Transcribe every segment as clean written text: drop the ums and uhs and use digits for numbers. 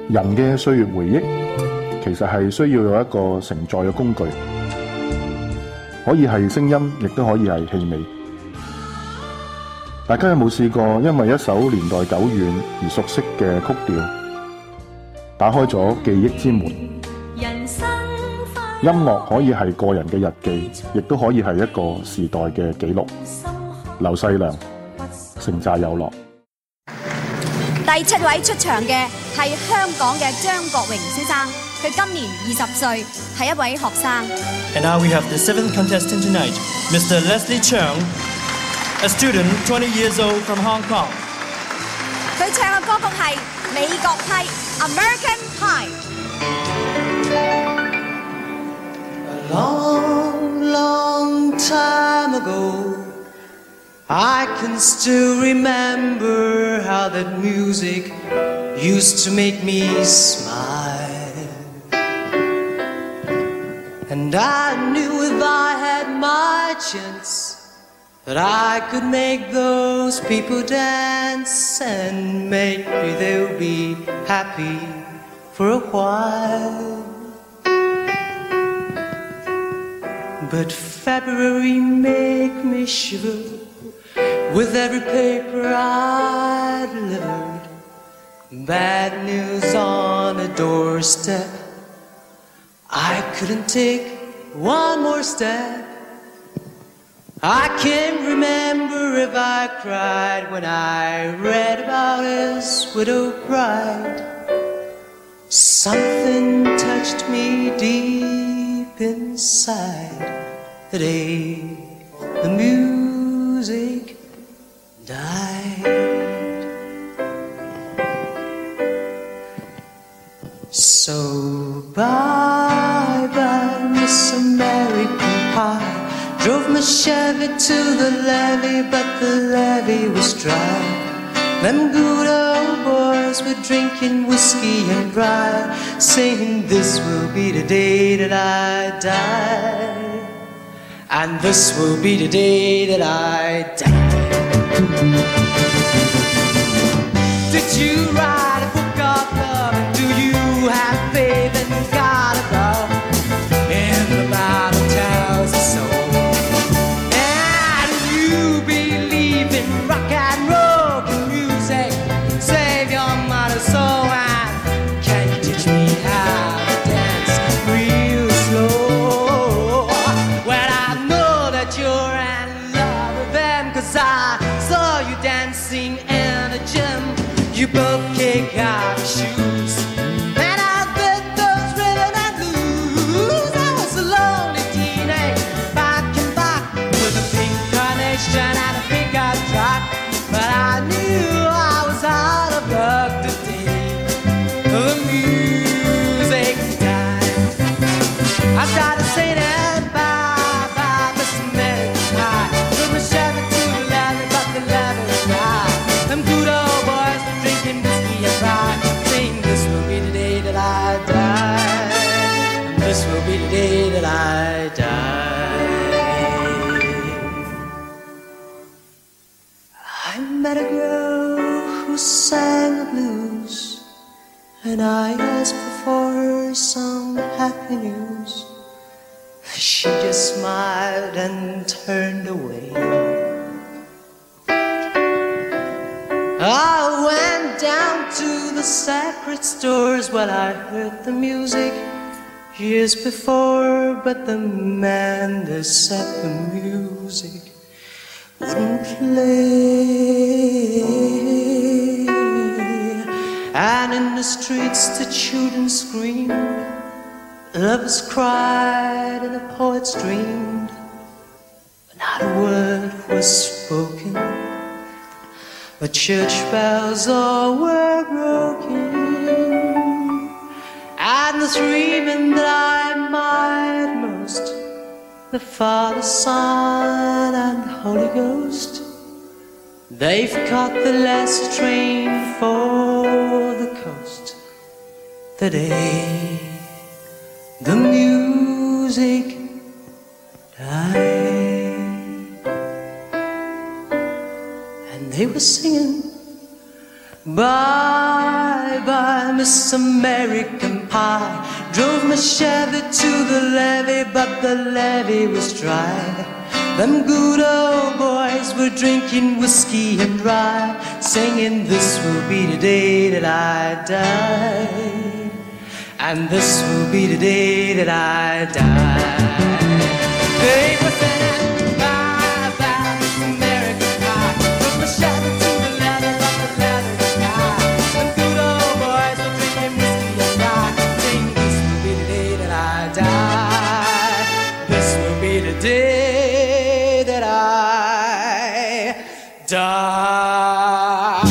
人嘅歲月回憶其實係需要有一個承載嘅工具，可以係聲音，亦都可以係氣味。大家有冇試過因為一首年代久遠而熟悉嘅曲調，打開咗記憶之門？音樂可以係個人嘅日記，亦都可以係一個時代嘅記錄。劉細良，城寨有樂。 第7位出場嘅係香港嘅張國榮先生，佢今年20歲，係一位學生。 And now we have the 7th contestant tonight, Mr. Leslie Cheung, a student 20 years old from Hong Kong. 佢唱嘅歌曲係美國派 American Pie。 A long, long time ago, I can still remember how that music used to make me smile. And I knew if I had my chance that I could make those people dance, and maybe they'll be happy for a while. But February make me shiver with every paper I delivered. Bad news on a doorstep. I couldn't take one more step. I can't remember if I cried when I read about his widow bride. Something touched me deep inside the day the music died. So bye-bye, Miss American Pie. Drove my Chevy to the levee, but the levee was dry. Them good old boys were drinking whiskey and rye, saying this will be the day that I die, and this will be the day that I die. Did you write a book of love, and do you have faith in God above? In the Bible tells us so. And you believe in rock and roll music, save your mother soul. And can you teach me how to dance real slow? Well, I know that you're in love with them, 'cause I saw you dancing in a gym. You both kick out your shoes, and I did those rhythm and blues. I was a lonely teenage, back and back with a pink carnation and a pickup truck. But I knew I was out of luck the day the music died. I started saying bye-bye, Miss American Pie. Took my Chevy to the levee, but the levee was dry. Them good old boys were drinking whiskey and rye, saying this will be the day that I die, and this will be the day that I die. I met a girl who sang the blues, and I asked for her some happy news. She just smiled and turned away. I went down to the sacred stores. Well, I heard the music years before, but the man that set the music wouldn't play. And in the streets the children screamed, lovers cried, and the poets dreamed, but not a word was spoken. The church bells all were broken, and the three men that I admired most, the Father, Son, and the Holy Ghost, they've caught the last train for the coast. The day the music died, and they were singing bye-bye, I miss American pie. Drove my Chevy to the levee, but the levee was dry. Them good old boys were drinking whiskey and rye, singing, this will be the day that I die, and this will be the day that I die. They were saying, bye bye, Miss American pie. Drove my Chevy to the levee, but the levee was dry. Them good old boys were drinking whiskey and rye, singing, this will be the day that I die, this will be the day that I die.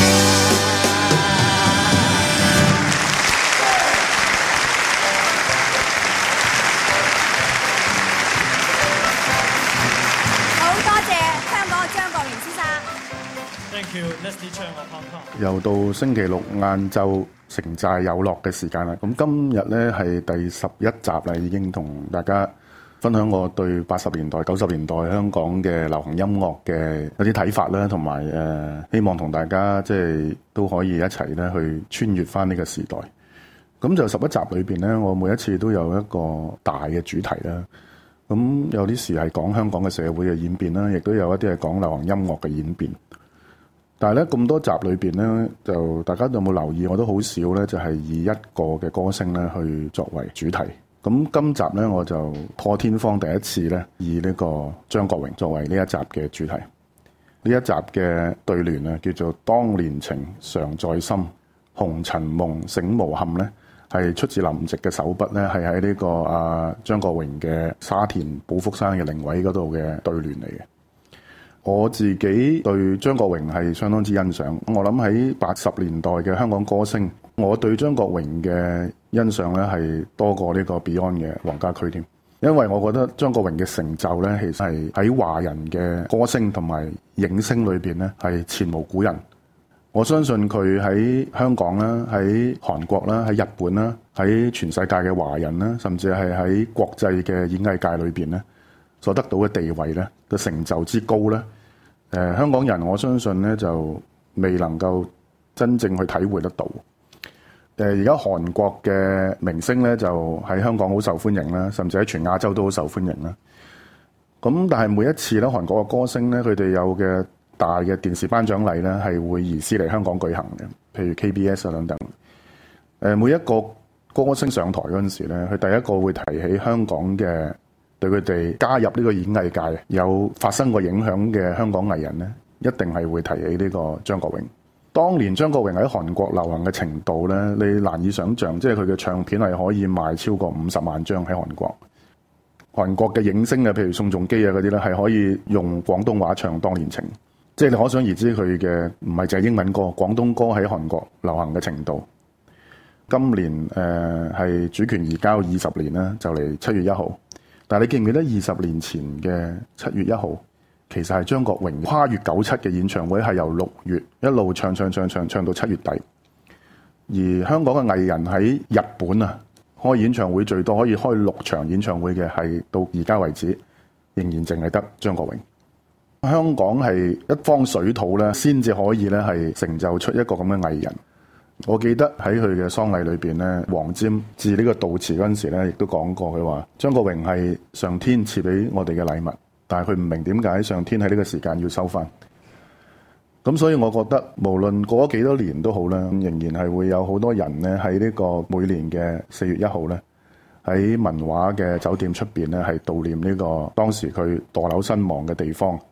好多謝香港嘅張國榮先生。 Thank you, Leslie Cheung of Hong Kong. 又到星期六晏晝城寨有樂嘅時間啦。咁今日呢係第11集啦，已經同大家分享我對80年代、90年代香港嘅流行音樂嘅一啲睇法啦，同埋希望同大家即係都可以一齊咧去穿越翻呢個時代。咁就11集裏邊咧，我每一次都有一個大嘅主題啦。咁有啲時係講香港嘅社會嘅演變啦，亦都有一啲係講流行音樂嘅演變。但係咧咁多集裏邊咧，就大家有冇留意？我都好少咧，就係以一個嘅歌星咧去作為主題。咁今集咧，我就破天荒第一次咧，以呢個張國榮作為呢一集嘅主題。呢一集嘅對聯啊，叫做當年情常在心，紅塵夢醒無憾咧，係出自林夕嘅手筆咧，係喺呢個張國榮嘅沙田寶福山嘅靈位嗰度嘅對聯嚟嘅。我自己對張國榮係相當之欣賞。我諗喺80年代嘅香港歌星，我對張國榮嘅欣賞咧係多過呢個 Beyond 嘅黃家駒添。因為我覺得張國榮嘅成就咧，其實係喺華人嘅歌星同埋影星裏邊咧係前無古人。我相信佢喺香港啦、喺韓國啦、喺日本啦、喺全世界嘅華人啦，甚至係喺國際嘅演藝界裏邊咧，所得到嘅地位咧，嘅成就之高咧，香港人我相信咧就未能夠真正去體會得到。而家韓國嘅明星咧就喺香港好受歡迎啦，甚至喺全亞洲都好受歡迎啦。咁但係每一次咧，韓國嘅歌星咧，佢哋有嘅大嘅電視頒獎禮咧，係會移師嚟香港舉行嘅，譬如 KBS 啊等等。每一個歌星上台嗰陣時咧，佢第一個會提起香港嘅對佢哋加入呢個演藝界有發生過影響嘅香港藝人咧，一定係會提起呢個張國榮。當年張國榮喺韓國流行嘅程度咧，你難以想像，即係佢嘅唱片係可以賣超過50萬張喺韓國。韓國嘅影星啊，譬如宋仲基啊嗰啲咧，係可以用廣東話唱《當年情》。即係你可想而知佢嘅唔係淨係英文歌，廣東歌喺韓國流行嘅程度。今年係主權移交20年啦，就嚟7月1號。但係你記唔記得20年前嘅7月1號，其實係張國榮跨越97嘅演唱會，係由6月一路唱到7月底。而香港嘅藝人喺日本啊，開演唱會最多可以開6場演唱會嘅，係到而家為止仍然淨係得張國榮。香港係一方水土咧，先至可以咧係成就出一個咁嘅藝人。我記得喺佢嘅喪禮裏邊咧，黃霑致呢個悼詞嗰陣時咧，亦都講過，佢話張國榮係上天賜俾我哋嘅禮物，但係佢唔明點解上天喺呢個時間要收翻。咁所以我覺得無論過咗幾多年都好啦，仍然係會有好多人咧喺呢個每年嘅4月1號咧，喺文華嘅酒店出邊咧係悼念呢個當時佢墮樓身亡嘅地方。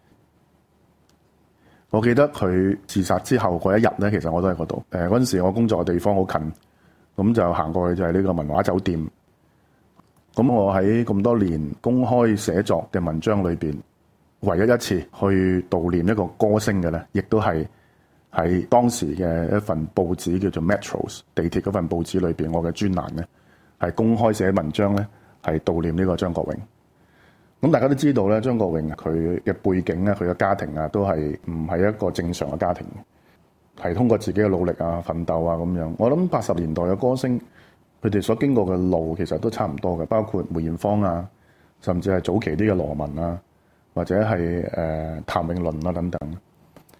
我記得佢自殺之後嗰一日咧，其實我都喺嗰度。嗰陣時我工作嘅地方好近，咁就行過去就係呢個文華酒店。咁我喺咁多年公開寫作嘅文章裏邊，唯一一次去悼念一個歌星嘅咧，亦都係喺當時嘅一份報紙叫做 Metros 地鐵嗰份報紙裏邊，我嘅專欄咧係公開寫文章咧，係悼念呢個張國榮。咁大家都知道咧，張國榮佢嘅背景咧，佢嘅家庭啊，都係唔係一個正常嘅家庭，係通過自己嘅努力啊、奮鬥啊咁樣。我諗80年代嘅歌星，佢哋所經過嘅路其實都差唔多嘅，包括梅艷芳啊，甚至係早期啲嘅羅文啊，或者係譚詠麟啊等等。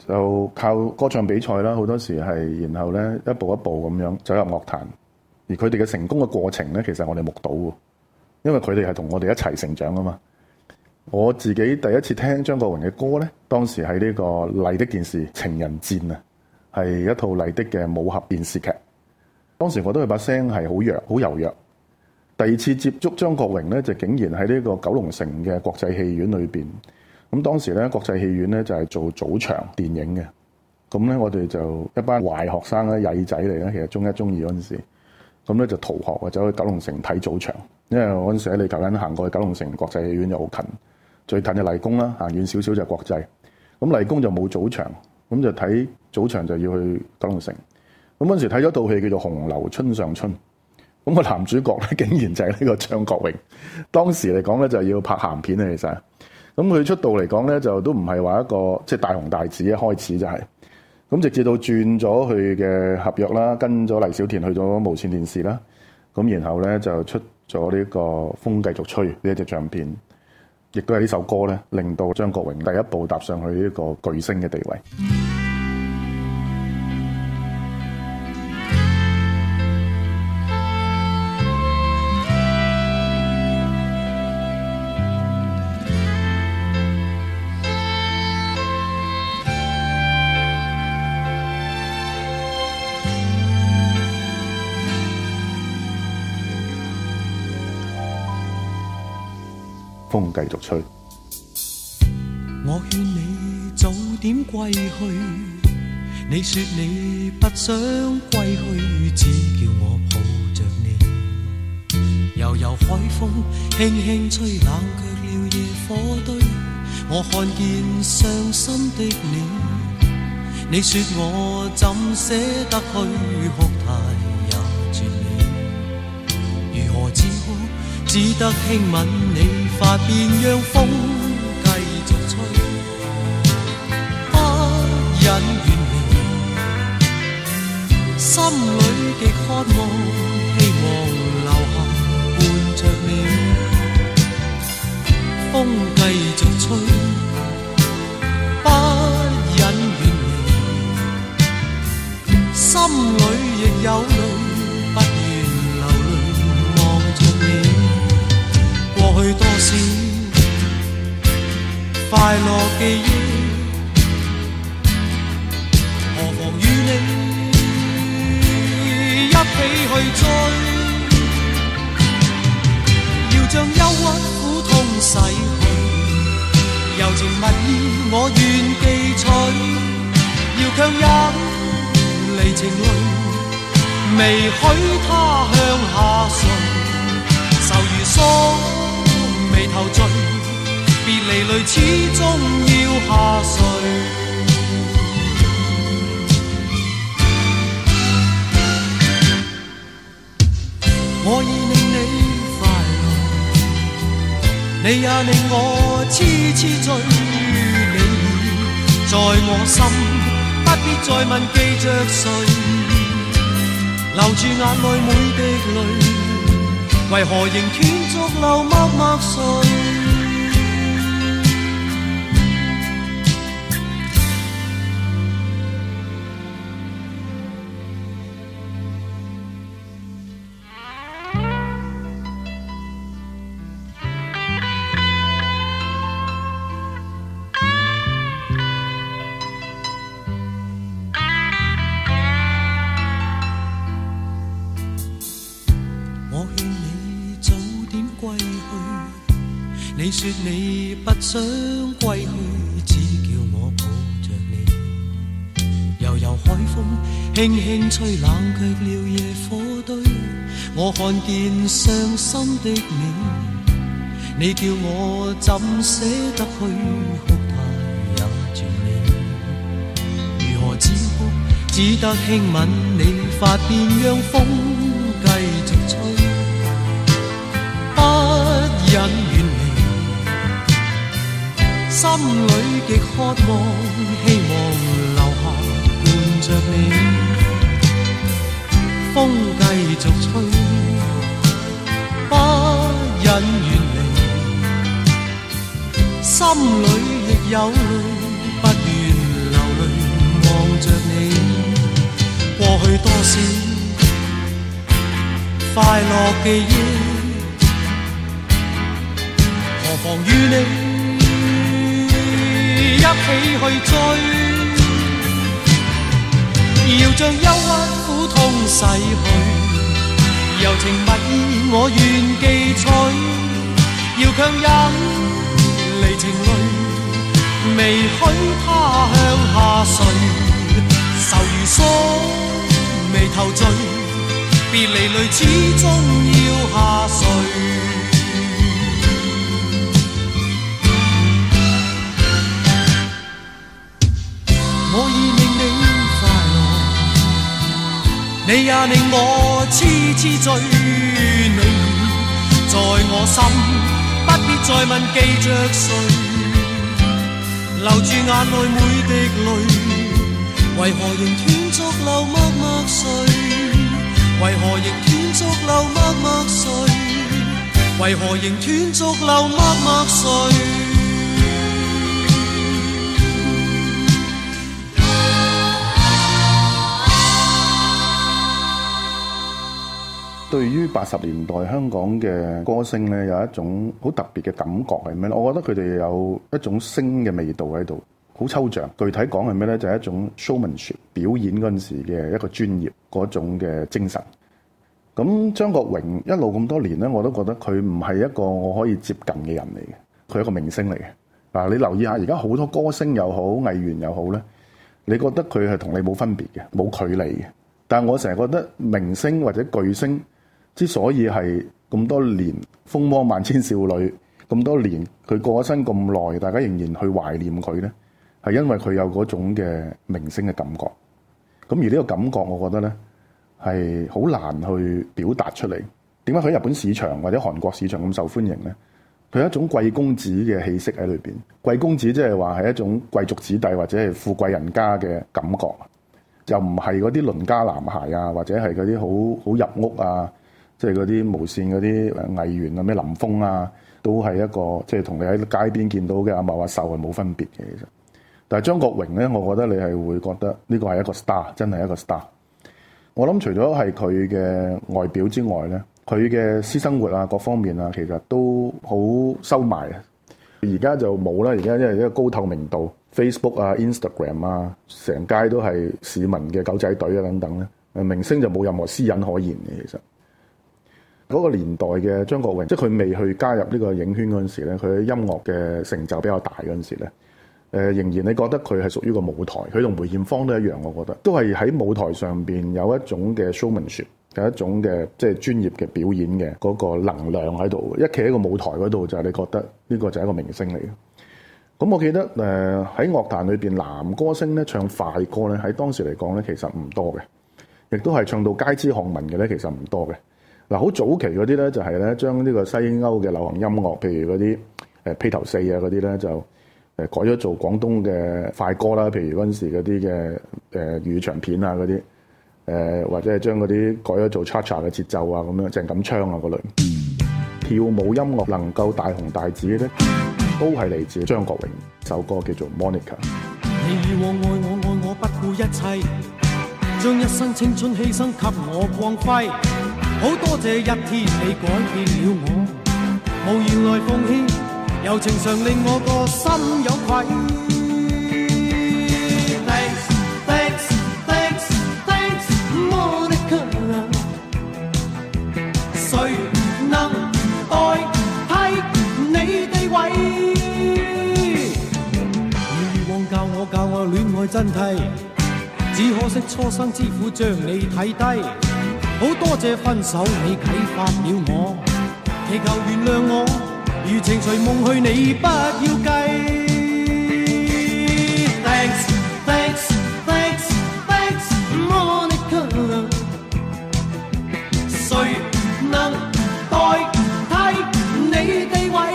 就靠歌唱比賽啦，好多時係然後咧一步一步咁樣走入樂壇，而佢哋嘅成功嘅過程咧，其實我哋目睹，因為佢哋係同我哋一齊成長啊嘛。我自己第一次聽張國榮嘅歌咧，當時喺呢個麗的電視《情人戰》啊，係一套麗的嘅武俠電視劇。當時我覺得佢把聲係好弱，好柔弱。第二次接觸張國榮咧，就竟然喺呢個九龍城嘅國際戲院裏邊。咁當時咧，國際戲院咧就係做早場電影嘅。咁咧，我哋就一班壞學生咧、曳仔嚟咧，其實中一、中二嗰陣時，咁咧就逃學啊，走去九龍城睇早場。因為嗰陣時喺利舊人行過去九龍城國際戲院又好近，最近就麗宮啦，行遠少少就國際。咁麗宮就冇早場，咁就睇早場就要去九龍城。咁嗰陣時睇咗套戲叫做《紅樓春上春》。咁個男主角咧，竟然就係呢個張國榮。當時嚟講咧，就要拍鹹片啊，其實。咁佢出道嚟講咧，就都唔係話一個即係大紅大紫，一開始就係。咁直至到轉咗佢嘅合約啦，跟咗黎小田去咗無線電視啦。咁然後咧就出咗呢個《風繼續吹》呢一隻唱片，亦都係呢首歌咧，令到張國榮第一步踏上去呢個巨星嘅地位。風繼續吹， 我勸你早點歸去，你說你不想歸去，只叫我抱着你。悠悠海風輕輕吹，冷卻了野火堆，我看見傷心的你，你說我怎捨得去，哭態也絕美，如何止哭？只得輕吻你髮邊，讓風繼續吹，不忍遠離，心裏極渴望，希望留下伴着你。風繼續吹，不忍遠離，心裏亦有淚，不願流淚望着你。過去多少快樂記憶，何妨與你一起去追，要將憂鬱苦痛洗去，柔情蜜意我願記取，要強忍離情淚，未許他向下垂，愁如鎖眉頭聚，別離淚始終要下垂。我已令你快樂，你也令我痴痴醉，你已在我心，不必再問記着誰，留住眼內每滴淚，為何仍斷續流默默垂？你說你不想歸去，只叫我抱着你。悠悠海風輕輕吹，冷卻了野火堆。我看見傷心的你，你叫我怎捨得去，哭態也絕美。如何止哭？只得輕吻你髮邊，讓風繼續吹，不忍遠離。心裏極渴望，希望留下伴着你。風繼續吹，不忍遠離，心裏亦有淚，不願流淚着你，過去多少快樂記憶，何妨與你一起去追，要將憂鬱苦痛逝去，柔情蜜意我願記取，要強忍離情淚，未許他向下垂，愁如鎖眉頭聚，別離淚始終要下垂。我已令你快樂，你也令我痴痴醉，你在我心，不必再問記着誰，留住眼內每滴淚，為何仍斷續流默默睡？為何仍斷續流默默睡？為何仍斷續流默默睡？ 對於80年代香港嘅歌星咧，有一種好特別嘅感覺係咩咧？我覺得佢哋有一種星嘅味道喺度，好抽象。具體講係咩咧？就係一種 showmanship 表演嗰陣時嘅一個專業嗰種嘅精神。咁張國榮一路咁多年咧，我都覺得佢唔係一個我可以接近嘅人嚟嘅，佢係一個明星嚟嘅。嗱，你留意下，而家好多歌星又好，藝員又好咧，你覺得佢係同你冇分別嘅，冇距離嘅。但係我成日覺得明星或者巨星之所以係咁多年風魔萬千少女，咁多年佢過咗身咁耐，大家仍然去懷念佢呢，係因為佢有嗰種嘅明星嘅感覺。咁而呢個感覺，我覺得呢係好難去表達出嚟。點解佢喺日本市場或者韓國市場咁受歡迎呢？佢有一種貴公子嘅氣息喺裏邊。貴公子即係話係一種貴族子弟或者係富貴人家嘅感覺，又唔係嗰啲鄰家男孩啊，或者係嗰啲好入屋啊。即係嗰啲無線嗰啲藝員啊，咩林峰啊，都係一個即係同你喺街邊見到嘅阿茂阿秀係冇分別嘅其實。但係張國榮咧，我覺得你係會覺得呢個係一個 star， 真係一個 star。我諗除咗係佢嘅外表之外咧，佢嘅私生活啊各方面啊，其實都好收埋啊。而家就冇啦，而家因為一個高透明度 ，Facebook 啊、Instagram 啊，成街都係市民嘅狗仔隊啊等等咧。明星就冇任何私隱可言嘅其實。嗰個年代嘅張國榮，即係佢未去加入呢個影圈嗰陣時咧，佢嘅音樂嘅成就比較大嗰陣時咧，仍然你覺得佢係屬於個舞台，佢同梅艷芳都一樣，我覺得都係喺舞台上邊有一種嘅 showmanship， 有一種嘅即係專業嘅表演嘅嗰個能量喺度。一企喺個舞台嗰度就係你覺得呢個就係一個明星嚟嘅。咁我記得喺樂壇裏邊男歌星咧唱快歌咧喺當時嚟講咧其實唔多嘅，亦都係唱到街知巷聞嘅咧其實唔多嘅。嗱，好早期嗰啲咧就係咧將呢個西歐嘅流行音樂，譬如嗰啲披頭四啊嗰啲咧就改咗做廣東嘅快歌啦，譬如嗰陣時嗰啲嘅粵語長片啊嗰啲，或者係將嗰啲改咗做 cha-cha 嘅節奏啊咁樣，鄭錦昌啊嗰類跳舞音樂能夠大紅大紫咧，都係嚟自張國榮首歌叫做 Monica。 你以往愛我愛我不顧一切，將一生青春犧牲給我光輝。好多謝一天你改變了我，無言來奉獻，柔情常令我個心有愧。Thanks, thanks, thanks, thanks, Monica。誰能代替你地位？你以往教我戀愛真諦，只可惜初生之虎將你睇低。好多謝分手你啟發了我，祈求原諒我，如情隨夢去你不要計。Thanks, thanks, thanks, thanks, Monica。誰能代替你地位？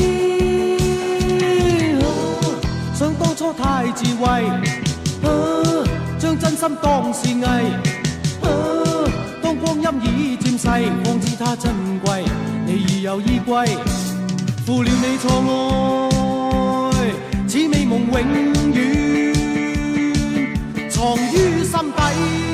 想當初太智慧，將真心當是藝。光陰已漸逝，方知它珍貴。你已有依歸，負了你錯愛，此美夢永遠。才藏於心底。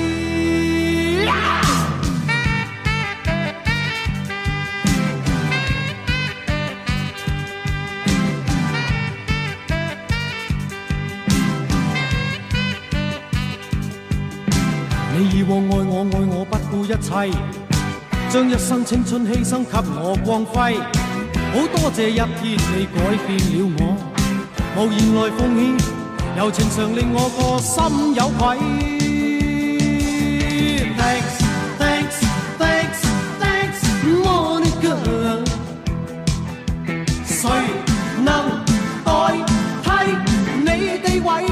你以往愛我不顧一切，將一生青春犧牲給我光輝。好多謝一天你改變了我，無言來奉獻，柔情常令我個心有愧。Thanks, thanks, thanks, thanks, Monica。誰能代替你地位？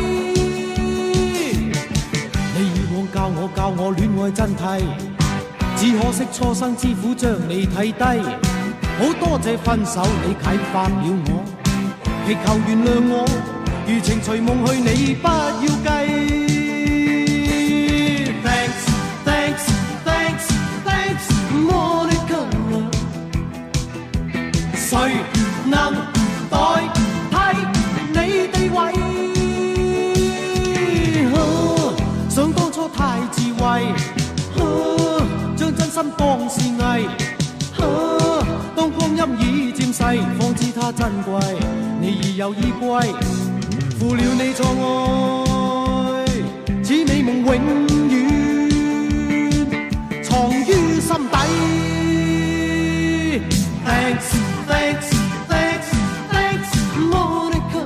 你以往教我戀愛真諦，只可惜初生之虎將你睇低。好多謝分手你啟發了我，祈求原諒我，餘情隨夢去你不要計。Thanks, thanks, thanks, thanks, Monica。誰能代替你地位？想當初太智慧，將真心當是藝。當光陰已漸逝，方知它珍貴。你已有依歸，負了你錯愛，此美夢永遠藏於心底。Thanks, thanks, thanks, thanks, Monica。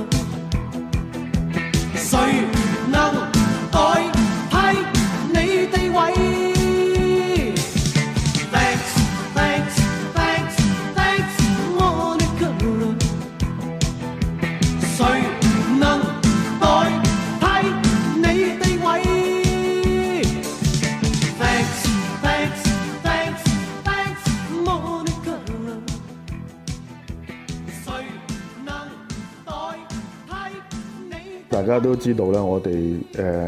誰能代替你地位？ 大家都知道咧，我哋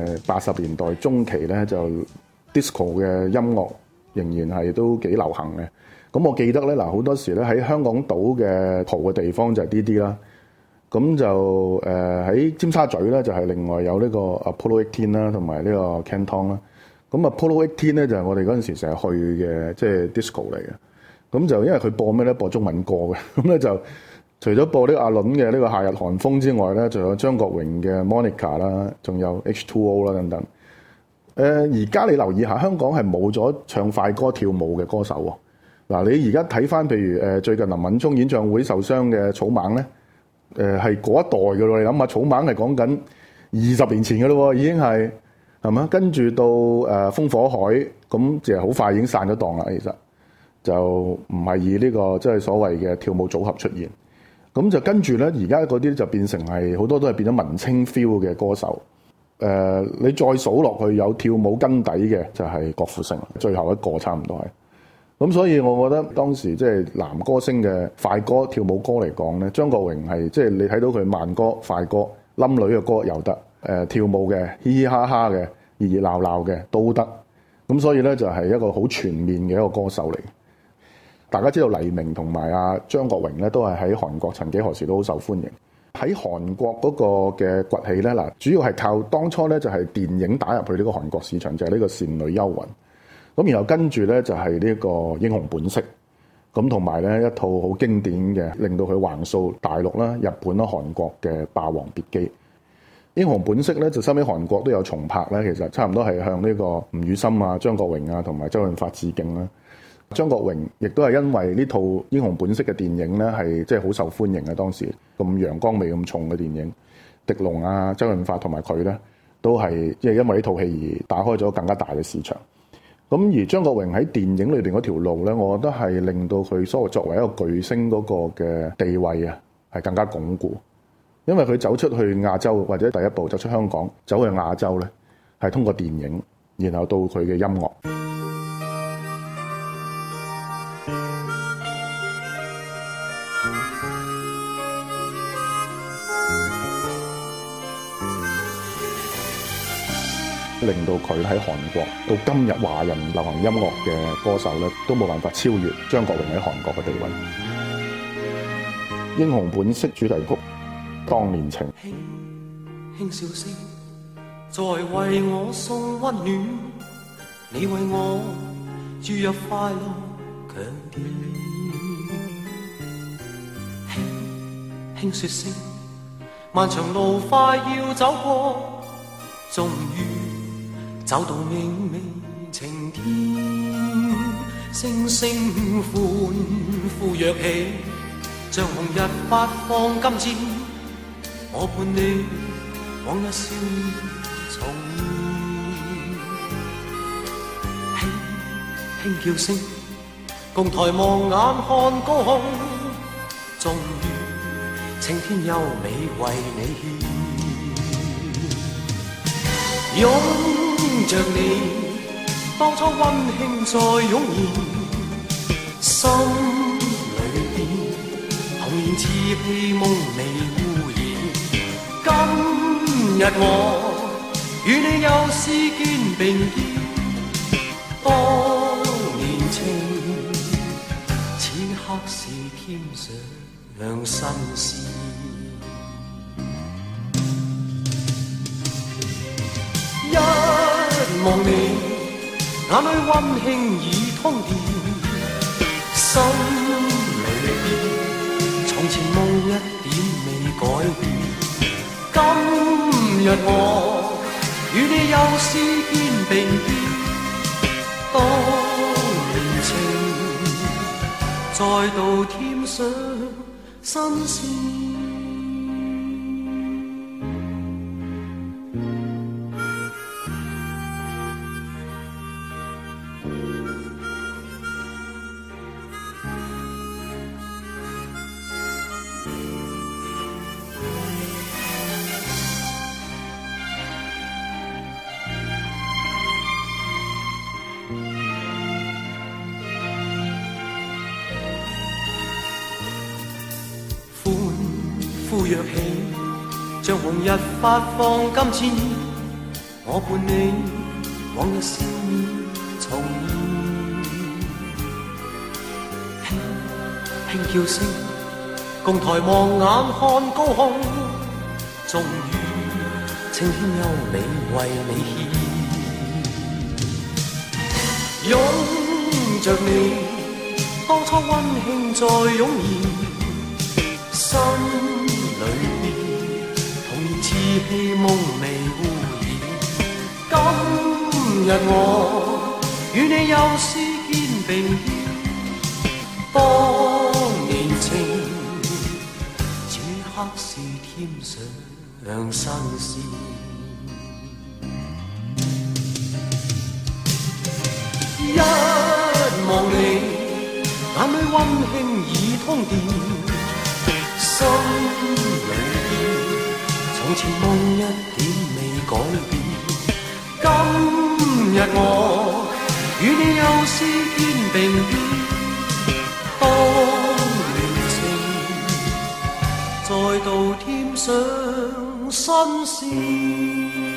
80年代中期咧就 disco 嘅音樂仍然係都幾流行嘅。咁我記得咧嗱，好多時咧喺香港島嘅蒲嘅地方就係啲啦。咁就喺尖沙咀咧就係另外有呢個 Apollo 18啦，同埋呢個 Canton 啦。咁 Apollo 18咧就係我哋嗰陣時成日去嘅，即係 disco 嚟嘅。咁就因為佢播咩咧？播中文歌嘅。咁咧就除咗播呢個阿倫嘅呢個夏日寒風之外咧，仲有張國榮嘅 Monica 啦，仲有 H2O 啦等等。而家你留意下，香港係冇咗唱快歌跳舞嘅歌手喎。嗱，你而家睇翻譬如最近林敏聰演唱會受傷嘅草蜢咧，係嗰一代嘅咯。你諗下，草蜢係講緊20年前嘅咯，已經係嘛？跟住到風火海，咁就好快已經散咗檔啦。其實就唔係以呢個即係所謂嘅跳舞組合出現。咁就跟住咧，而家嗰啲就變成係好多都係變咗文青 feel 嘅歌手。你再數落去有跳舞根底嘅就係郭富城，最後一個差唔多係。咁所以我覺得當時即係男歌星嘅快歌跳舞歌嚟講咧，張國榮係即係你睇到佢慢歌、快歌、冧女嘅歌又得，跳舞嘅嘻嘻哈哈嘅、熱熱鬧鬧嘅都得。咁所以咧就係一個好全面嘅一個歌手嚟。大家知道黎明同埋阿張國榮咧，都係喺韓國曾幾何時都好受歡迎。喺韓國嗰個嘅崛起咧，嗱，主要係靠當初咧就係電影打入去呢個韓國市場，就係呢個《倩女幽魂》。咁然後跟住咧就係呢個《英雄本色》，咁同埋咧一套好經典嘅，令到佢橫掃大陸啦、日本啦、韓國嘅《霸王別姬》。《英雄本色》咧就收尾韓國都有重拍咧，其實差唔多係向呢個吳宇森啊、張國榮啊同埋周潤發致敬啦。張國榮亦都係因為呢套《英雄本色》嘅電影咧，係即係好受歡迎嘅。當時咁陽光味咁重嘅電影，狄龍啊、周潤發同埋佢咧，都係即係因為呢套戲而打開咗更加大嘅市場。咁而張國榮喺電影裏邊嗰條路咧，我覺得係令到佢所謂作為一個巨星嗰個嘅地位啊，係更加鞏固。因為佢走出去亞洲，或者第一步走出香港，走去亞洲咧，係通過電影，然後到佢嘅音樂。令到佢喺韓國到今日華人流行音樂嘅歌手咧，都冇辦法超越張國榮喺韓國嘅地位。英雄本色主題曲《當年情》， 輕輕笑聲， 在為我送溫暖，你為我注入快樂強電。輕輕說聲，漫長路快要走過，終於走到明媚晴天。星星歡呼躍起，像紅日發放金箭，我伴你往日少年重現。輕輕叫聲，共抬望眼看高空，終於青天優美為你獻。擁着你，當初溫馨再湧現，心裏邊童年稚氣夢未污染。今日我與你又是肩並肩，當年情此刻是添上新鮮。一望你，眼裏溫馨已通電，心裏邊從前夢一點未改變。今日我與你又是肩並肩，當年情再度添上新鮮。呼躍起，像紅日發放金箭，我伴你往日笑面重現。輕輕叫聲，共抬望眼看高空，終於青天優美為你獻。擁着你，當初溫馨再湧現，心裏邊童年稚氣夢未污染。今日我與你又是肩並肩，當年情此刻是添上新鮮。一望你，眼裏溫馨已通電，心裏邊從前夢一點未改變。今日我與你又是肩並肩，當年情再度添上新鮮。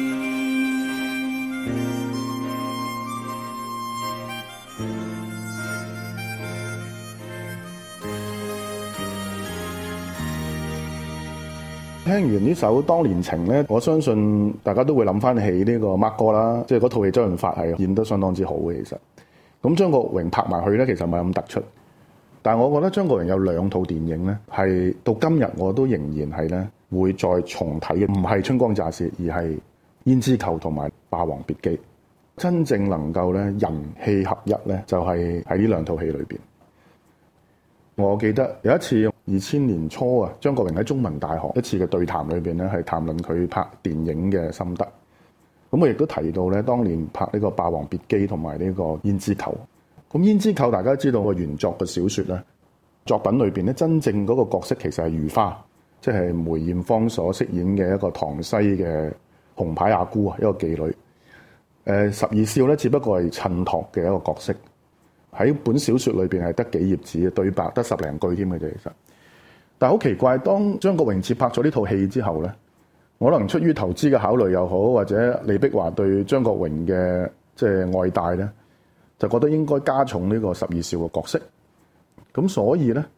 聽完呢首《當年情》呢，我相信大家都會諗翻起呢個 Mark 哥啦，即係嗰套戲周潤發係演得相當之好嘅。其實咁張國榮拍埋去呢，其實唔係咁突出。但係我覺得張國榮有兩套電影呢，係到今日我都仍然係呢會再重睇嘅，唔係《春光乍泄》，而係《胭脂扣》同埋《霸王別姬》。真正能夠呢人氣合一呢，就係喺呢兩套戲裏邊。我記得有一次2000年初啊，張國榮喺中文大學一次嘅對談裏邊咧，係談論佢拍電影嘅心得。咁我亦都提到咧，當年拍呢個《霸王別姬》同埋呢個《胭脂扣》。咁《胭脂扣》大家知道個原作嘅小説咧，作品裏邊咧，真正嗰個角色其實係如花，即係梅艷芳所飾演嘅一個塘西嘅紅牌阿姑啊，一個妓女。十二少咧，只不過係襯托嘅一個角色。喺本小説裏邊係得幾頁紙嘅對白，得10零句添嘅啫。其實，但係好奇怪，當張國榮接拍咗呢套戲之後咧，可能出於投資嘅考慮又好，或者李碧華對張國榮嘅即係愛戴咧，就覺得應該加重呢個十二少嘅角色。咁所以咧，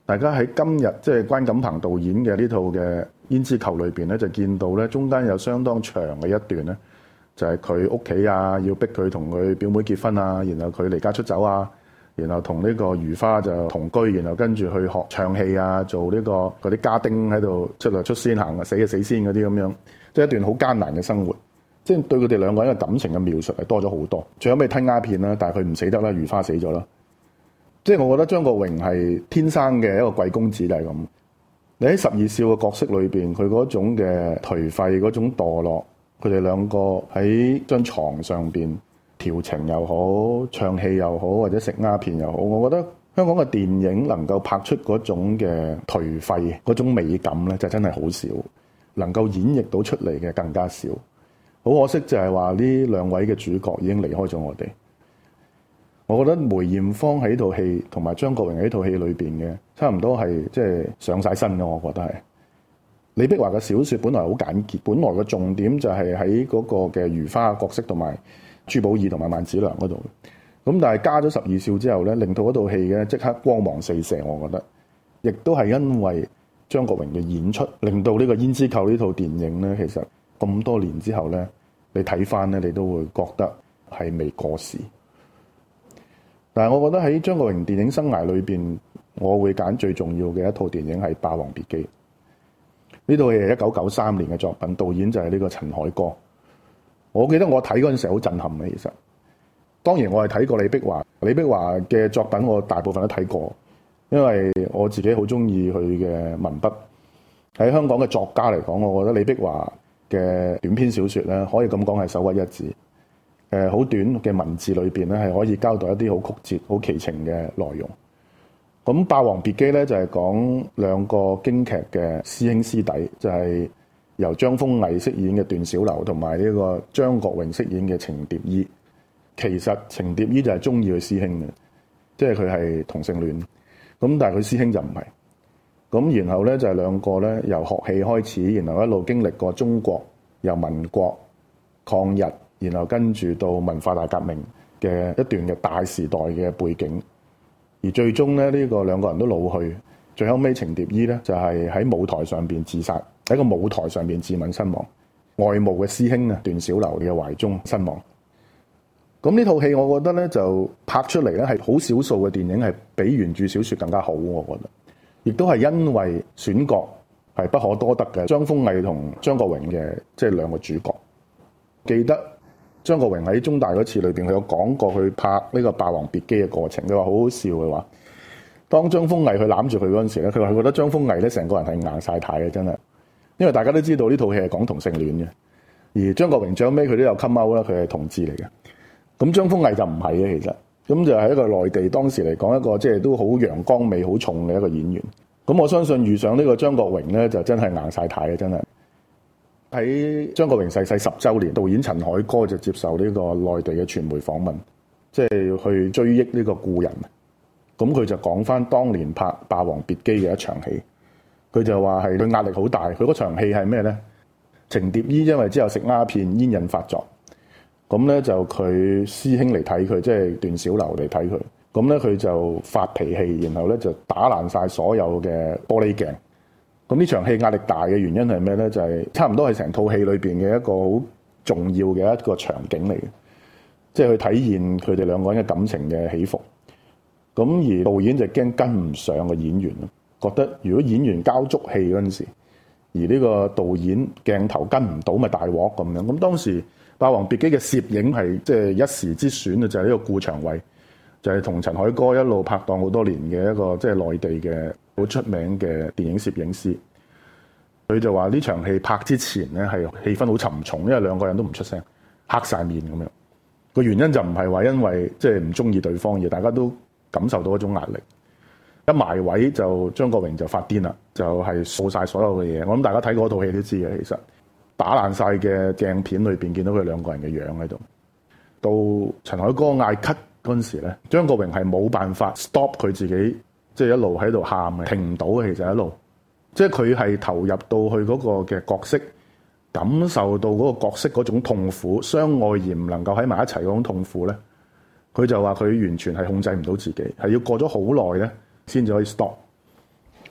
大家喺今日即係關錦鵬導演嘅呢套嘅《胭脂扣》裏邊咧，就見到咧中間有相當長嘅一段咧，就係佢屋企啊，要逼佢同佢表妹結婚啊，然後佢離家出走啊，然後同呢個如花就同居，然後跟住去學唱戲啊，做呢個嗰啲家丁喺度出來出先行啊，死就死先嗰啲咁樣，即係一段好艱難嘅生活。即係對佢哋兩個人嘅感情嘅描述係多咗好多。最後尾吞鴉片啦，但係佢唔死得啦，如花死咗啦。即係我覺得張國榮係天生嘅一個貴公子就係咁。你喺十二少嘅角色裏邊，佢嗰種嘅頹廢、嗰種墮落，佢哋兩個喺張床上邊調情又好、唱戲又好，或者食鴉片又好，我覺得香港嘅電影能夠拍出嗰種嘅頹廢、嗰種美感咧，就真係好少，能夠演繹到出嚟嘅更加少。好可惜就係話呢兩位嘅主角已經離開咗我哋。我覺得梅艷芳喺呢套戲同埋張國榮喺呢套戲裏邊嘅差唔多係即係上晒身嘅，我覺得係。李碧華嘅小說本來好簡潔，本來嘅重點就係喺嗰個嘅如花角色同埋朱寶意同埋萬梓良嗰度。咁但係加咗十二少之後咧，令到嗰套戲嘅即刻光芒四射，我覺得。亦都係因為張國榮嘅演出，令到呢個《胭脂扣》呢套電影咧，其實咁多年之後咧，你睇翻咧，你都會覺得係未過時。但係我覺得喺張國榮電影生涯裏邊，我會揀最重要嘅一套電影係《霸王別姬》。呢套戲係1993年嘅作品，導演就係呢個陳凱歌。我記得我睇嗰陣時好震撼嘅，其實。當然我係睇過李碧華，李碧華嘅作品我大部分都睇過，因為我自己好中意佢嘅文筆。喺香港嘅作家嚟講，我覺得李碧華嘅短篇小說咧，可以咁講係首屈一指。好短嘅文字裏邊咧，係可以交代一啲好曲折、好奇情嘅內容。咁《霸王別姬》咧就係講兩個京劇嘅師兄師弟，就係由張豐毅飾演嘅段小樓同埋呢個張國榮飾演嘅程蝶衣。其實程蝶衣就係中意佢師兄嘅，即係佢係同性戀。咁但係佢師兄就唔係。咁然後咧就係兩個咧由學戲開始，然後一路經歷過中國、由民國、抗日。然後跟住到文化大革命嘅一段嘅大時代嘅背景，而最終咧呢個兩個人都老去，最後尾程蝶衣咧就係喺舞台上邊自殺，喺個舞台上邊自刎身亡。外務嘅師兄啊段小樓嘅懷中身亡。咁呢套戲我覺得咧就拍出嚟咧係好少數嘅電影係比原著小說更加好，我覺得，亦都係因為選角係不可多得嘅，張豐毅同張國榮嘅即係兩個主角。記得張國榮喺中大嗰次裏邊，佢有講過佢拍呢個《霸王別姬》嘅過程。佢話好好笑嘅話，當張豐毅去攬住佢嗰陣時咧，佢話佢覺得張豐毅咧成個人係硬晒太嘅，真係。因為大家都知道呢套戲係講同性戀嘅，而張國榮最後尾佢都有 come out 啦，佢係同志嚟嘅。咁張豐毅就唔係嘅，其實咁就係一個內地當時嚟講一個即係都好陽光味好重嘅一個演員。咁我相信遇上呢個張國榮咧，就真係硬晒太嘅，真係。喺張國榮逝世10週年，導演陳凱歌就接受呢個內地嘅傳媒訪問，即係去追憶呢個故人。咁佢就講翻當年拍《霸王別姬》嘅一場戲，佢就話係佢壓力好大。佢嗰場戲係咩咧？程蝶衣因為之後食鴉片煙癮發作，咁咧就佢師兄嚟睇佢，即係段小樓嚟睇佢，咁咧佢就發脾氣，然後咧就打爛晒所有嘅玻璃鏡。咁呢場戲壓力大嘅原因係咩咧？就係差唔多係成套戲裏邊嘅一個好重要嘅一個場景嚟嘅，即係去體現佢哋兩個人嘅感情嘅起伏。咁而導演就驚跟唔上個演員，覺得如果演員交足戲嗰陣時，而呢個導演鏡頭跟唔到，咪大鑊咁樣。咁當時《霸王別姬》嘅攝影係即係一時之選啊，就係呢個顧長衛，就係同陳凱歌一路拍檔好多年嘅一個即係內地嘅好出名嘅電影攝影師。佢就話呢場戲拍之前咧係氣氛好沉重，因為兩個人都唔出聲，黑晒面咁樣。個原因就唔係話因為即係唔中意對方，而大家都感受到一種壓力。一埋位就張國榮就發癲啦，就係掃晒所有嘅嘢。我諗大家睇過套戲都知嘅，其實打爛晒嘅鏡片裏邊見到佢兩個人嘅樣喺度。到陳凱歌嗌咳嗰陣時咧，張國榮係冇辦法 stop 佢自己，即係一路喺度喊嘅，停唔到嘅。其實一路，即係佢係投入到去嗰個嘅角色，感受到嗰個角色嗰種痛苦，相愛而唔能夠喺埋一齊嗰種痛苦咧。佢就話佢完全係控制唔到自己，係要過咗好耐咧先至可以 stop。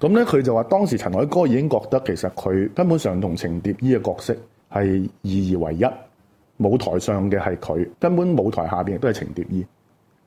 咁咧佢就話當時陳凱歌已經覺得其實佢根本上同程蝶衣嘅角色係二而為一，舞台上嘅係佢，根本舞台下邊亦都係程蝶衣。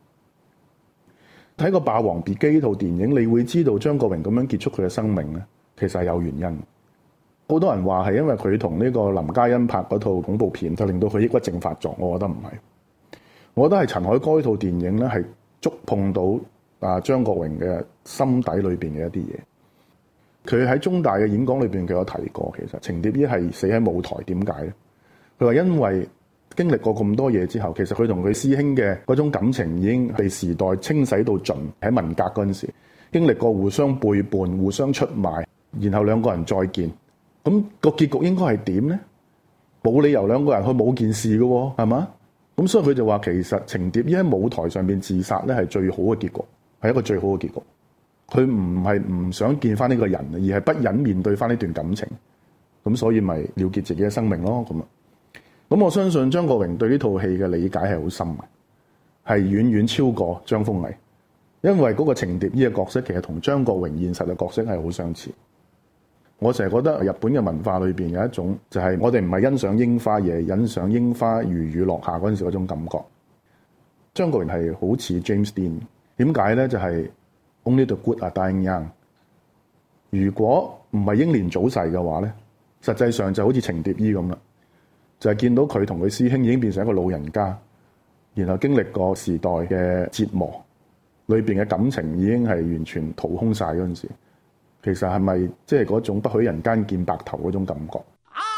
睇過《霸王別姬》呢套電影，你會知道張國榮咁樣結束佢嘅生命咧，其實係有原因。好多人話係因為佢同呢個林嘉欣拍嗰套恐怖片，就令到佢抑鬱症發作。我覺得唔係，我覺得係陳凱歌呢套電影咧係觸碰到張國榮嘅心底裏邊嘅一啲嘢。佢喺中大嘅演講裏邊，佢有提過，其實程蝶衣係死喺舞台，點解咧？佢話因為經歷過咁多嘢之後，其實佢同佢師兄嘅嗰種感情已經被時代清洗到盡。喺文革嗰陣時，經歷過互相背叛、互相出賣，然後兩個人再見，咁個結局應該係點咧？冇理由兩個人去冇件事嘅喎，係嘛？咁所以佢就話其實程蝶衣喺舞台上邊自殺咧係最好嘅結局，係一個最好嘅結局。佢唔係唔想見翻呢個人，而係不忍面對翻呢段感情，咁所以咪了結自己嘅生命咯。咁我相信張國榮對呢套戲嘅理解係好深嘅，係遠遠超過張豐毅，因為嗰個程蝶衣嘅角色其實同張國榮現實嘅角色係好相似。我成日覺得日本嘅文化裏邊有一種就係我哋唔係欣賞櫻花，而係欣賞櫻花如雨落下嗰陣時嗰種感覺。張國榮係好似 James Dean， 點解咧？就係Only the good are dying young。如果唔係英年早逝嘅話咧，實際上就好似程蝶衣咁啦，就係見到佢同佢師兄已經變成一個老人家，然後經歷過時代嘅折磨，裏邊嘅感情已經係完全掏空晒嗰陣時，其實係咪即係嗰種不許人間見白頭嗰種感覺？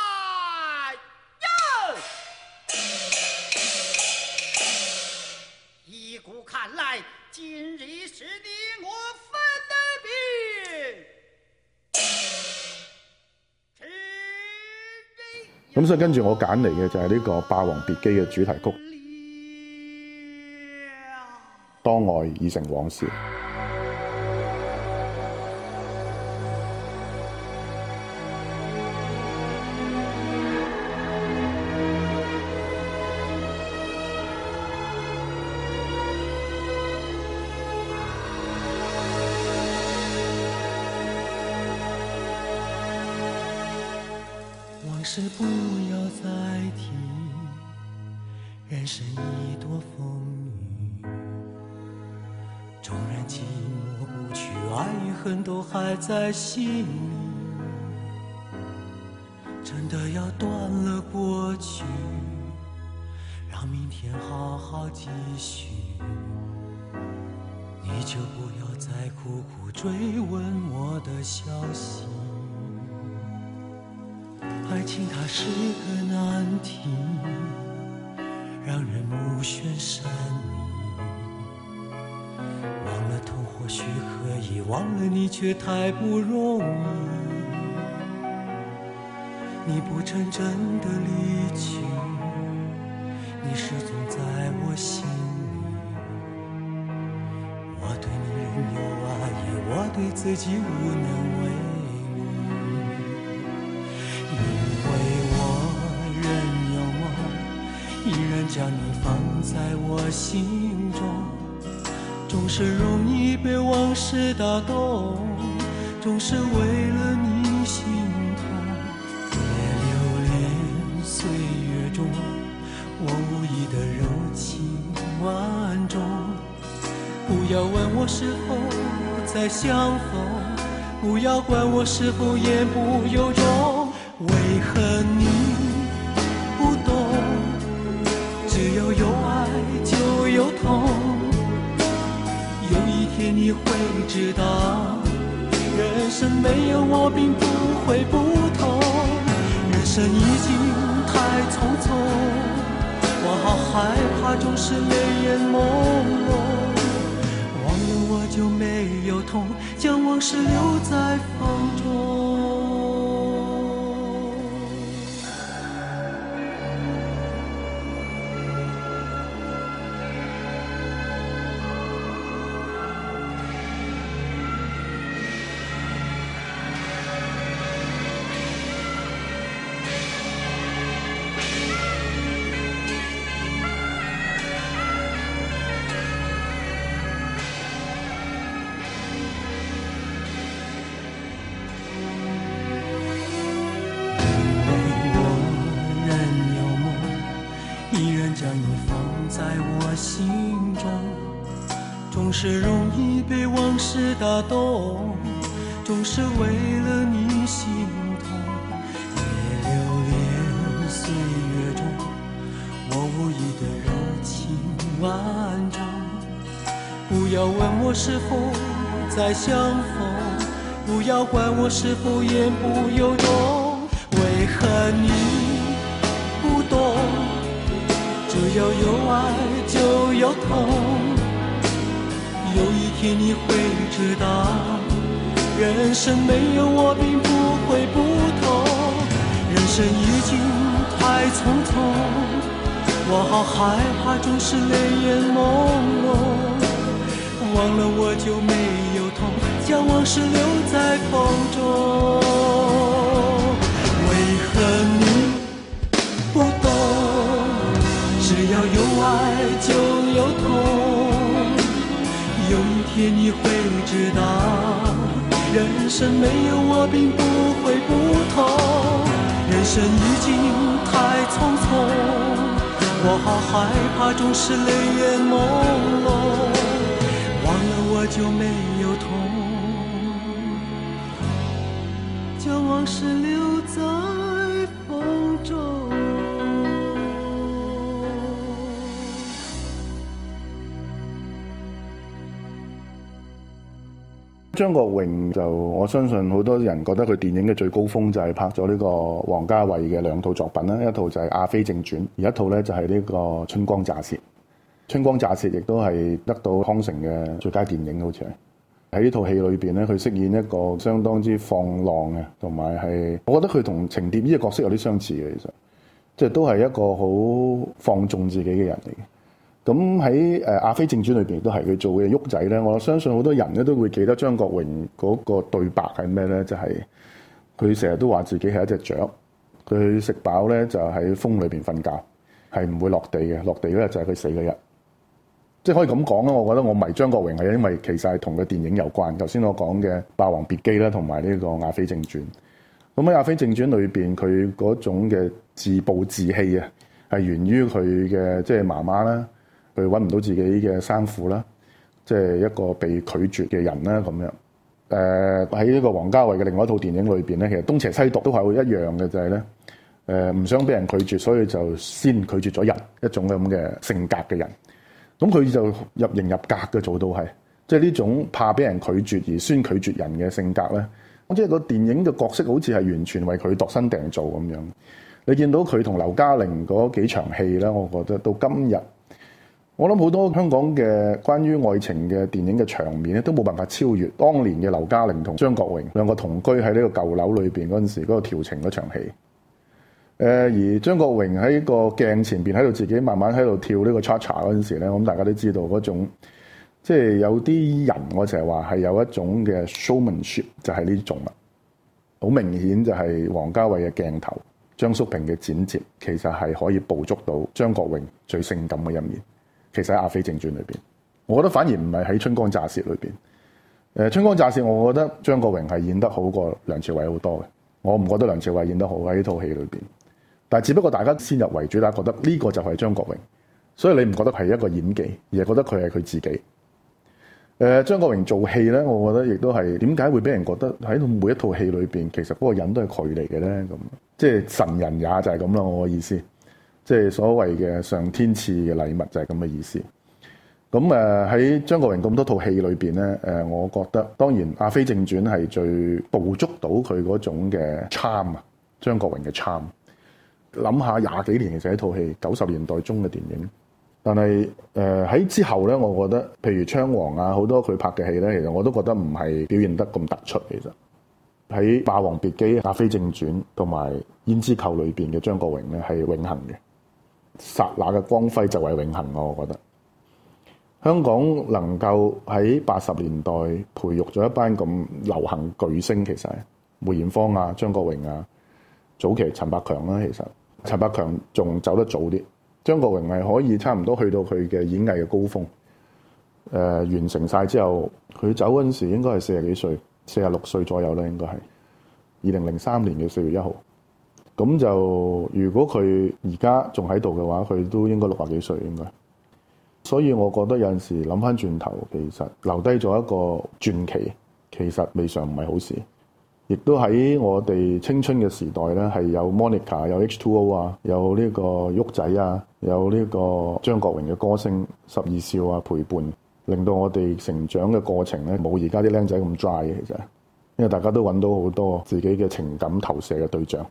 依古看來，今日是你我分的病。 咁所以跟住我揀嚟嘅就係呢個《霸王別姬》嘅主題曲《當愛已成往事》。 往事不要再提，人生已多风雨，纵然寂寞不去，爱与恨都还在心里，真的要断了过去，让明天好好继续，你就不要再苦苦追问我的消息。爱情它是个难题，让人目眩神迷，忘了痛或许可以，忘了你却太不容易。你不曾真的离去，你始终在我心里，我对你仍有爱意，我对自己无能为力。依然将你放在我心中，总是容易被往事打动，总是为了你心痛。别留恋岁月中我无意的柔情万种，不要问我是否再相逢，不要管我是否言不由衷，为何你不懂？只要有爱就有痛，有一天你会知道，人生没有我并不会不同。人生已经太匆匆，我好害怕总是泪眼朦胧，忘了我就没有痛，将往事留在风中。 总是容易被往事打动，总是为了你心痛。别留恋岁月中我无意的热情万种，不要问我是否再相逢，不要管我是否言不由衷。为何你不懂，只要有爱就有痛，有一天你会知道，人生没有我并不会不同。人生已经太匆匆，我好害怕总是泪眼朦胧。忘了我就没有痛，将往事留在风中。为何你不懂，只要有爱就有痛，有一天你会知道，人生没有我并不会不同。人生已经太匆匆，我好害怕总是泪眼朦胧。忘了我就没有痛，将往事留在风中。 張國榮就我相信好多人覺得佢電影嘅最高峰就係拍咗呢個王家衛嘅兩套作品啦，一套就係《阿飛正傳》，而一套咧就係呢個《春光乍泄》。《春光乍泄》亦都係得到康城嘅最佳電影，好似係喺呢套戲裏邊咧，佢飾演一個相當之放浪嘅，同埋係我覺得佢同程蝶衣嘅角色有啲相似嘅，其實即係都係一個好放縱自己嘅人嚟嘅。咁喺《阿飛正傳》裏邊都係佢做嘅旭仔咧，我相信好多人咧都會記得張國榮嗰個對白係咩咧？就係佢成日都話自己係一隻雀，佢食飽咧就喺風裏邊瞓覺，係唔會落地嘅，落地嗰日就係佢死嗰日。即係可以咁講啦，我覺得我迷張國榮係因為其實係同個電影有關。頭先我講嘅《霸王別姬》啦，同埋呢個《阿飛正傳》。咁喺《阿飛正傳》裏邊，佢嗰種嘅自暴自棄啊，係源於佢嘅即係媽媽啦。佢揾唔到自己嘅生父啦，即係一個被拒絕嘅人啦咁樣。喺呢個王家衛嘅另外一套電影裏邊咧，其實東邪西毒都係一樣嘅，就係咧唔想俾人拒絕，所以就先拒絕咗人，一種咁嘅性格嘅人。咁佢就入型入格嘅，做到係即係呢種怕俾人拒絕而先拒絕人嘅性格咧。即係個電影嘅角色好似係完全為佢度身訂造咁樣。你見到佢同劉嘉玲嗰幾場戲咧，我覺得到今日。我諗好多香港嘅關於愛情嘅電影嘅場面咧，都冇辦法超越當年嘅劉嘉玲同張國榮兩個同居喺呢個舊樓裏邊嗰陣時嗰個調情嗰場戲。而張國榮喺個鏡前邊喺度自己慢慢喺度跳呢個 cha-cha 嗰陣時咧，我諗大家都知道嗰種即係有啲人我成日話係有一種嘅 showmanship， 就係呢種啦。好明顯就係王家衛嘅鏡頭、張叔平嘅剪接，其實係可以捕捉到張國榮最性感嘅一面。其實喺《阿飛正傳》裏邊，我覺得反而唔係喺《春光乍泄》裏邊。《春光乍泄》我覺得張國榮係演得好過梁朝偉好多嘅。我唔覺得梁朝偉演得好喺呢套戲裏邊，但係只不過大家先入為主，大家覺得呢個就係張國榮，所以你唔覺得係一個演技，而係覺得佢係佢自己。張國榮做戲咧，我覺得亦都係點解會俾人覺得喺每一套戲裏邊，其實嗰個人都係佢嚟嘅咧？咁即係神人也就係咁啦，我嘅意思。即係所謂嘅上天賜嘅禮物就係咁嘅意思。咁喺張國榮咁多套戲裏邊咧，我覺得當然《阿飛正傳》係最捕捉到佢嗰種嘅 charm 啊，張國榮嘅 charm。諗下廿幾年其實一套戲，90年代中嘅電影。但係喺之後咧，我覺得譬如《槍王》啊，好多佢拍嘅戲咧，其實我都覺得唔係表現得咁突出。其實喺《霸王別姬》、《阿飛正傳》同埋《胭脂扣》裏邊嘅張國榮咧係永恆嘅。剎那嘅光輝就係永恆，我覺得香港能夠喺80年代培育咗一班咁流行巨星，其實係梅艷芳啊、張國榮啊，早期陳百強啦，其實陳百強仲走得早啲，張國榮係可以差唔多去到佢嘅演藝嘅高峰。完成晒之後，佢走嗰陣時應該係40幾歲、46歲左右啦，應該係2003年嘅4月1號。咁就如果佢而家仲喺度嘅話，佢都應該60幾歲應該。 所以我覺得有陣時諗翻轉頭，其實留低咗一個傳奇，其實未嘗唔係好事。亦都喺我哋青春嘅時代咧，係有 Monica、有 H2O 啊，有呢個旭仔啊，有呢個張國榮嘅歌聲、十二少啊陪伴，令到我哋成長嘅過程咧冇而家啲僆仔咁 dry 嘅。其實，因為大家都揾到好多自己嘅情感投射嘅對象。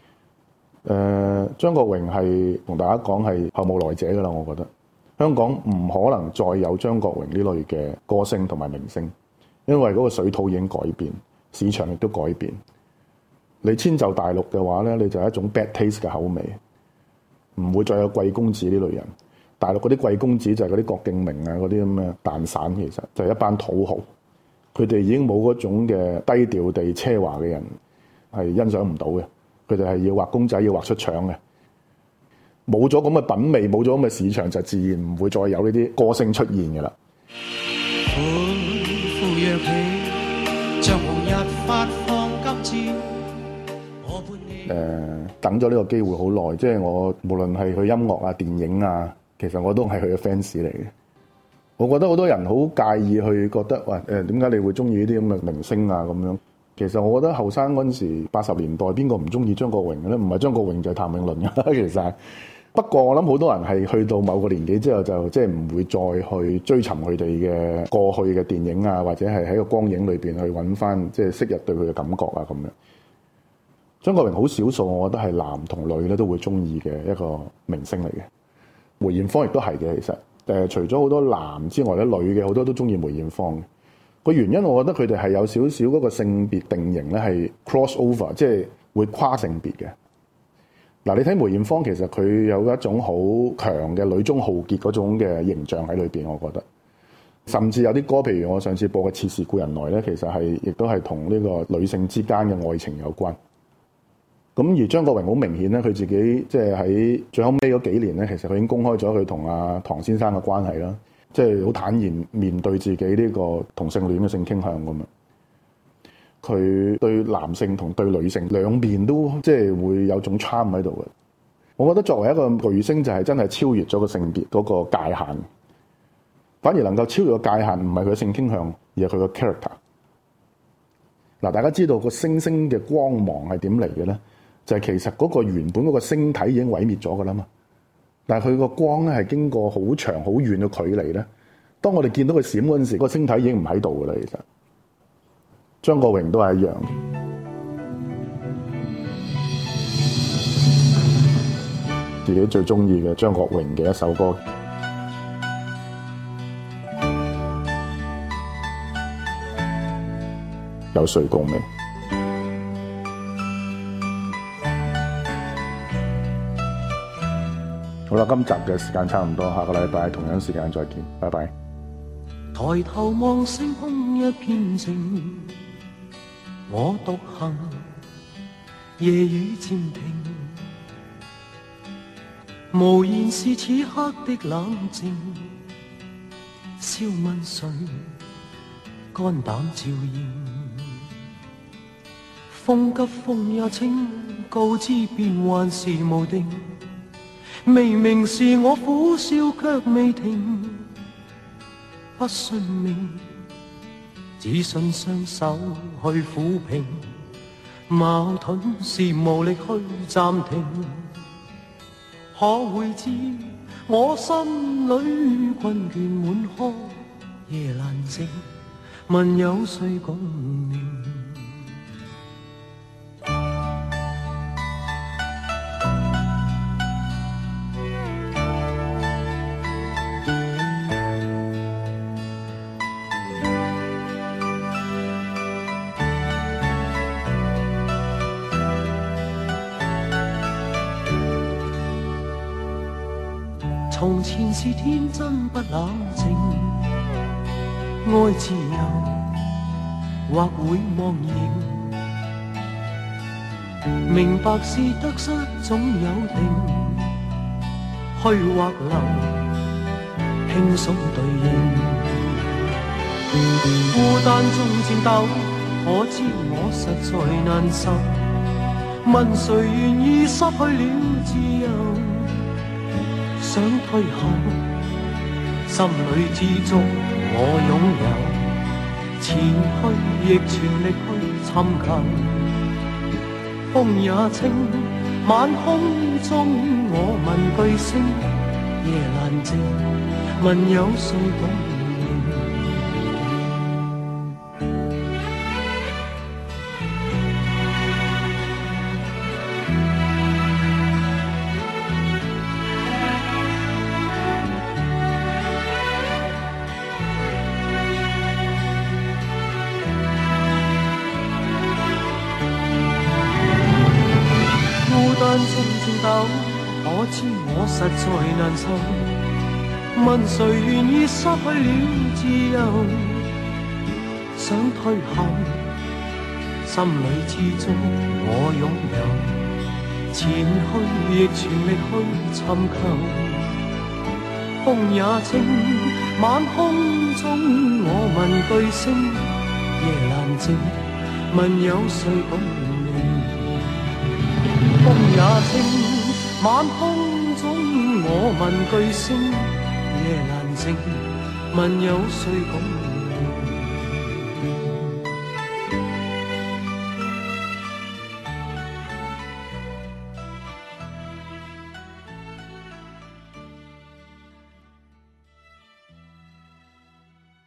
張國榮係同大家講係後無來者㗎啦，我覺得香港唔可能再有張國榮呢類嘅歌星同埋明星，因為嗰個水土已經改變。市場亦都改變，你遷就大陸嘅話咧，你就係一種 bad taste 嘅口味，唔會再有貴公子呢類人。大陸嗰啲貴公子就係嗰啲郭敬明啊，嗰啲咁嘅蛋散，其實就係一班土豪，佢哋已經冇嗰種嘅低調地奢華嘅人係欣賞唔到嘅，佢哋係要畫公仔，要畫出腸嘅。冇咗咁嘅品味，冇咗咁嘅市場，就自然唔會再有呢啲歌星出現嘅啦。等咗呢個機會好耐，即係我無論係去音樂啊、電影啊，其實我都係佢嘅 fans 嚟嘅。我覺得好多人好介意去覺得，喂點解你會中意呢啲咁嘅明星啊咁樣？其實我覺得後生嗰陣時80年代邊個唔中意張國榮嘅咧？唔係張國榮就係譚詠麟㗎。其實不過我諗好多人係去到某個年紀之後就即係唔會再去追尋佢哋嘅過去嘅電影啊，或者係喺個光影裏邊去揾翻即係昔日對佢嘅感覺啊咁樣。張國榮好少數，我覺得係男同女咧都會中意嘅一個明星嚟嘅。梅艷芳亦都係嘅，其實除咗好多男之外咧，女嘅好多都中意梅艷芳嘅。個原因我覺得佢哋係有少少嗰個性別定型咧係 cross over， 即係會跨性別嘅。嗱，你睇梅艷芳其實佢有一種好強嘅女中豪傑嗰種嘅形象喺裏邊，我覺得。甚至有啲歌，譬如我上次播嘅《妾是故人來》咧，其實係亦都係同呢個女性之間嘅愛情有關。咁而張國榮好明顯咧，佢自己即係喺最後尾嗰幾年咧，其實佢已經公開咗佢同阿唐先生嘅關係啦，即係好坦然面對自己呢個同性戀嘅性傾向咁樣。佢對男性同對女性兩邊都即係會有種 charm 喺度嘅。我覺得作為一個巨星，就係真係超越咗個性別嗰個界限，反而能夠超越個界限，唔係佢嘅性傾向，而係佢個 character。嗱，大家知道個星星嘅光芒係點嚟嘅咧？就係其實嗰個原本嗰個星體已經毀滅咗噶啦嘛，但係佢個光咧係經過好長好遠嘅距離咧。當我哋見到佢閃嗰陣時，個星體已經唔喺度噶啦。其實張國榮都係一樣。自己最中意嘅張國榮嘅一首歌，有誰共鳴？好啦，今集嘅時間差唔多，下個禮拜同樣時間再見，拜拜。 抬頭望星空一片靜，我獨行，夜雨漸停，無言是此刻的冷靜，笑問誰肝膽照應，風急風也清，告知變幻是無定，明明是我苦笑卻未停，不信命，只信雙手去撫平，矛盾是無力去暫停，可會知我心裏困倦滿腔，夜闌靜，問有誰共鳴？從前是天真不冷靜，愛自由或會忘形，明白是得失總有定，虛或流輕鬆對應，孤單中戰鬥，可知我實在難受，問誰願意失去了自由，想退後， 心裏知足我擁有，前去亦全力去尋求。風也清，晚空中我問句星，夜闌靜，問有誰懂？可知我實在難受，問誰願意失去了自由？想退後，心裏知足我擁有，前去亦全力去尋求。風也清，晚空中我問句星，夜闌靜，問有誰懂你？風也清，晚空中我問句星，夜闌靜，問有誰懂？